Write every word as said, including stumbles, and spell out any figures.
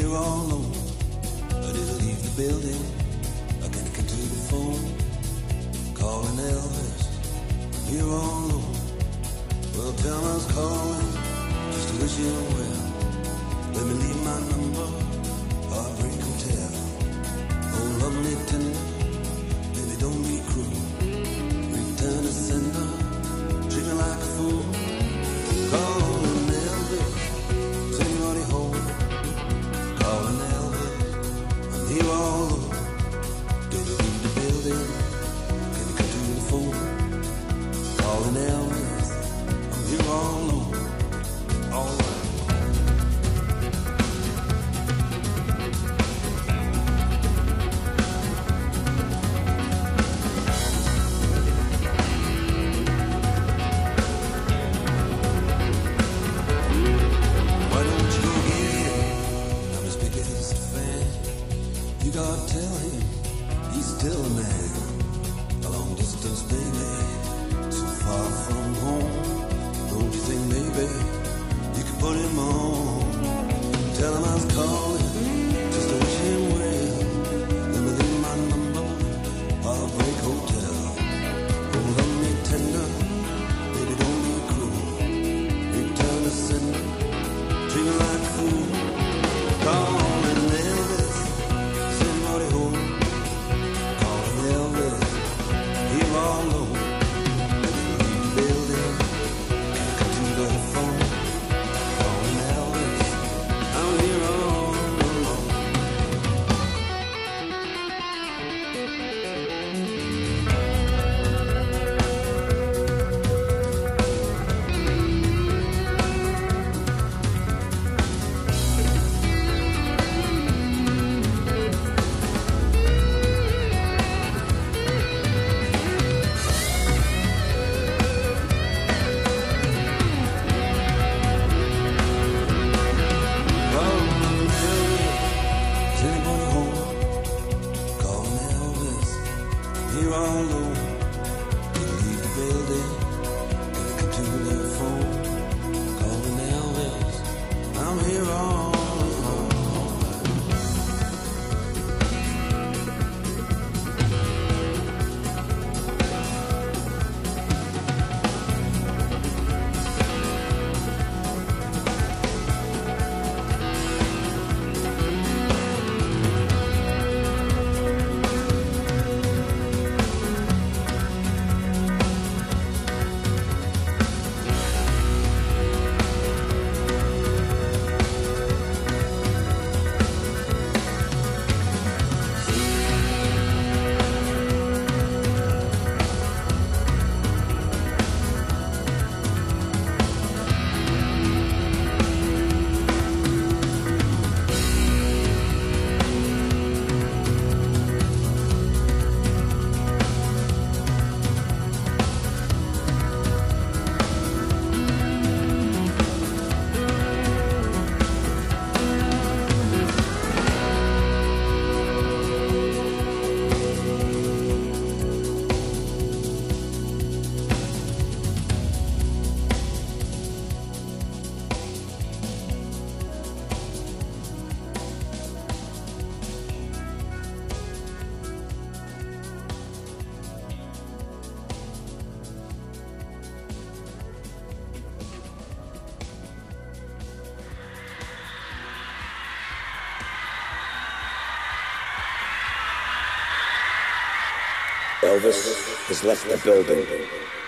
here all alone. I didn't leave the building. I can't get to the phone. Calling Elvis. I'm here all alone. Well, Thelma's calling just to wish you well. Let me leave my number. Heartbreak Hotel. Oh, lovely tender. Baby, don't be cruel. Return to sender. Treat me like a fool. Calling Elvis. Send anybody home. Calling Elvis. I'm here all alone. Did you leave the building? Can you come to the phone? Calling Elvis. I'm here all alone. All right. Elvis has left the building.